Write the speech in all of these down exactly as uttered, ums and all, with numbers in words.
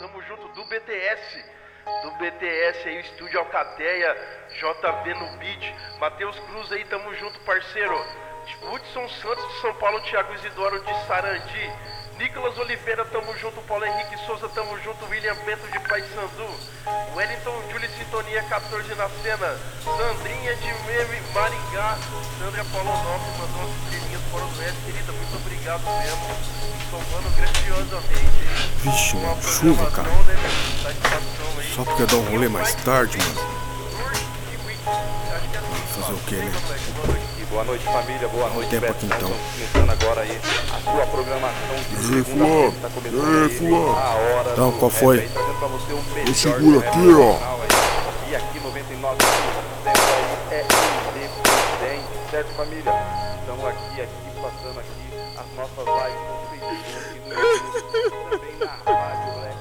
tamo junto, do B T S. Do B T S aí, o Estúdio Alcateia, J V no beat. Matheus Cruz aí, tamo junto, parceiro. Hudson Santos de São Paulo, Thiago Isidoro de Sarandi. Nicolas Oliveira, tamo junto. Paulo Henrique Souza, tamo junto. William Bento de Paysandu. Wellington Júlio Sintonia quatorze na cena. Sandrinha de Meme Maringá. Sandra Paulo Nobre mandou umas estrelinhas fora do S, querida. Muito obrigado mesmo. Somando grandiosamente. Vixe, mano, chuva, cara. Só porque eu dou um rolê mais tarde, mano. Fazer o que, né? Boa noite, família, boa noite, tempo aqui, então. Estamos começando agora aí a sua programação de segunda-feira, tá começando aí a hora. Então, qual foi? Aí, trazendo pra você o melhor. Eu seguro aqui, ó. E aqui noventa e nove por cento aí é independente, certo, família? Estamos aqui, aqui, passando aqui as nossas lives no Facebook, no YouTube, também na rádio Black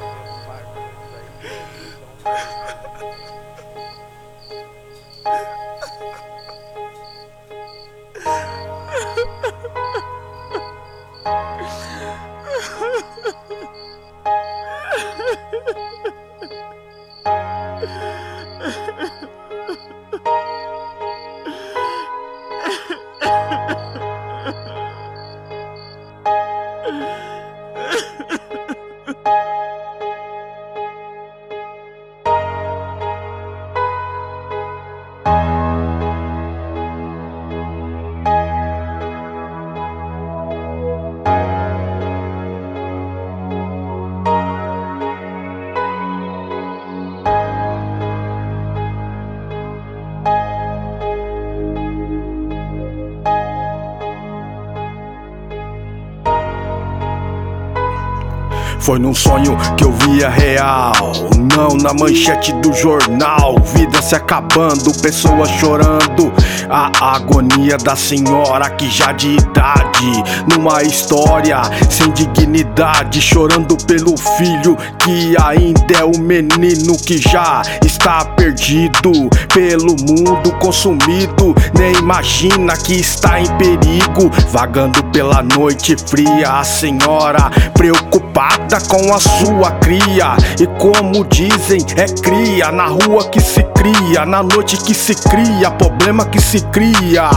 Foi num sonho que eu via real, não na manchete do jornal. Vida se acabando, pessoas chorando, a agonia da senhora que já de idade, numa história sem dignidade, chorando pelo filho que ainda é o menino que já está perdido, pelo mundo consumido, nem imagina que está em perigo. Vagando pela noite fria, a senhora preocupada com a sua cria. E como dizem, é cria na rua que se cria, na noite que se cria, problema que se cria.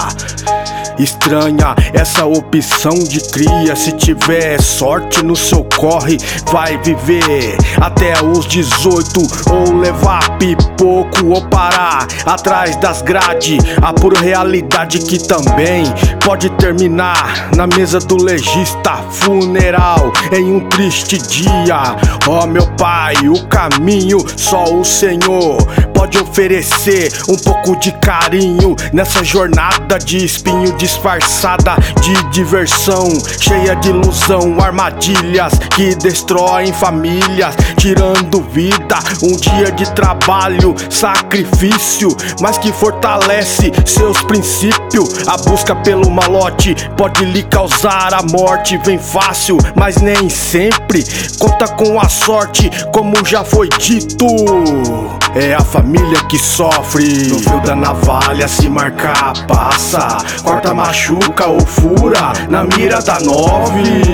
Estranha essa opção de cria. Se tiver sorte no seu corre, vai viver até os dezoito, ou levar pipoco, ou parar atrás das grades. A pura realidade que também pode terminar na mesa do legista funeral em um triste dia. Ó meu pai, o caminho só o Senhor pode oferecer um pouco de carinho nessa jornada de espinho disfarçada de diversão, cheia de ilusão, armadilhas que destroem famílias, tirando vida. Um dia de trabalho, sacrifício, mas que fortalece seus princípios. A busca pelo malote pode lhe causar a morte. Vem fácil, mas nem sempre conta com a sorte, como já foi dito. É a família que sofre. No fio da navalha se marcar, passa, corta, machuca ou fura na mira da nove.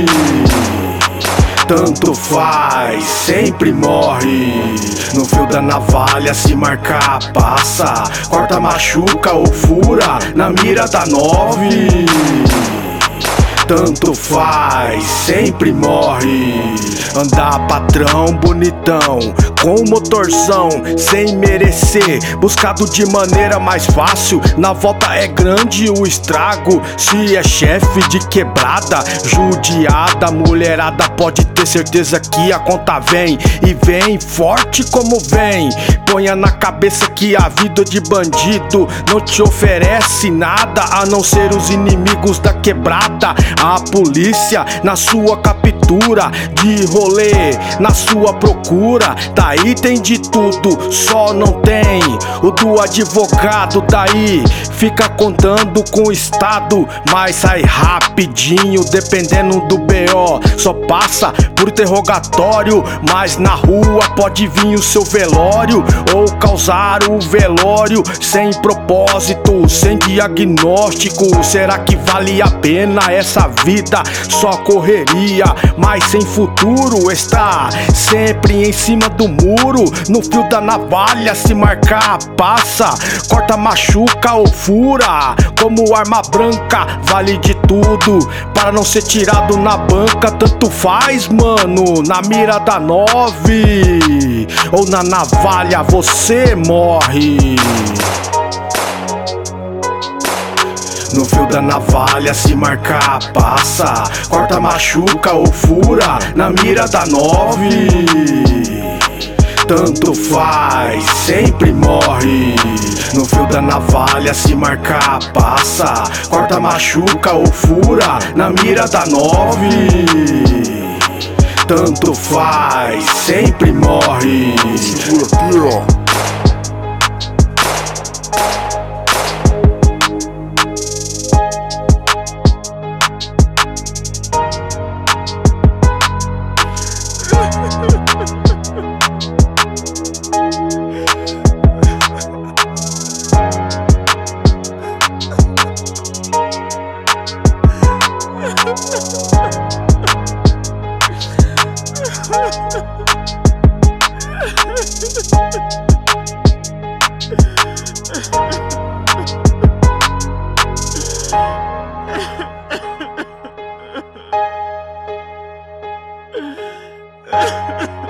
Tanto faz, sempre morre. No fio da navalha se marcar, passa, corta, machuca ou fura na mira da nove. Tanto faz, sempre morre. Andar patrão bonitão, com motorzão, sem merecer, buscado de maneira mais fácil. Na volta é grande o estrago. Se é chefe de quebrada, judiada, mulherada pode ter certeza que a conta vem, e vem forte como vem. Ponha na cabeça que a vida de bandido não te oferece nada, a não ser os inimigos da quebrada. A polícia na sua captura, de rolê na sua procura, tá aí tem de tudo, só não tem o do advogado. Daí fica contando com o estado, mas sai rapidinho dependendo do B O. Só passa por interrogatório, mas na rua pode vir o seu velório ou causar o velório sem propósito, sem diagnóstico. Será que vale a pena essa vida? Só correria, mas sem futuro. Está sempre em cima do muro, no fio da navalha. Se marcar, passa, corta, machuca ou fura. Como arma branca, vale de tudo para não ser tirado na banca. Tanto faz, mano, na mira da nove ou na navalha você morre. No fio da navalha, se marcar, passa, corta, machuca ou fura. Na mira da nove, tanto faz, sempre morre. No fio da navalha, se marcar, passa, corta, machuca ou fura. Na mira da nove, tanto faz, sempre morre. Segura aqui, ó. Ha ha ha!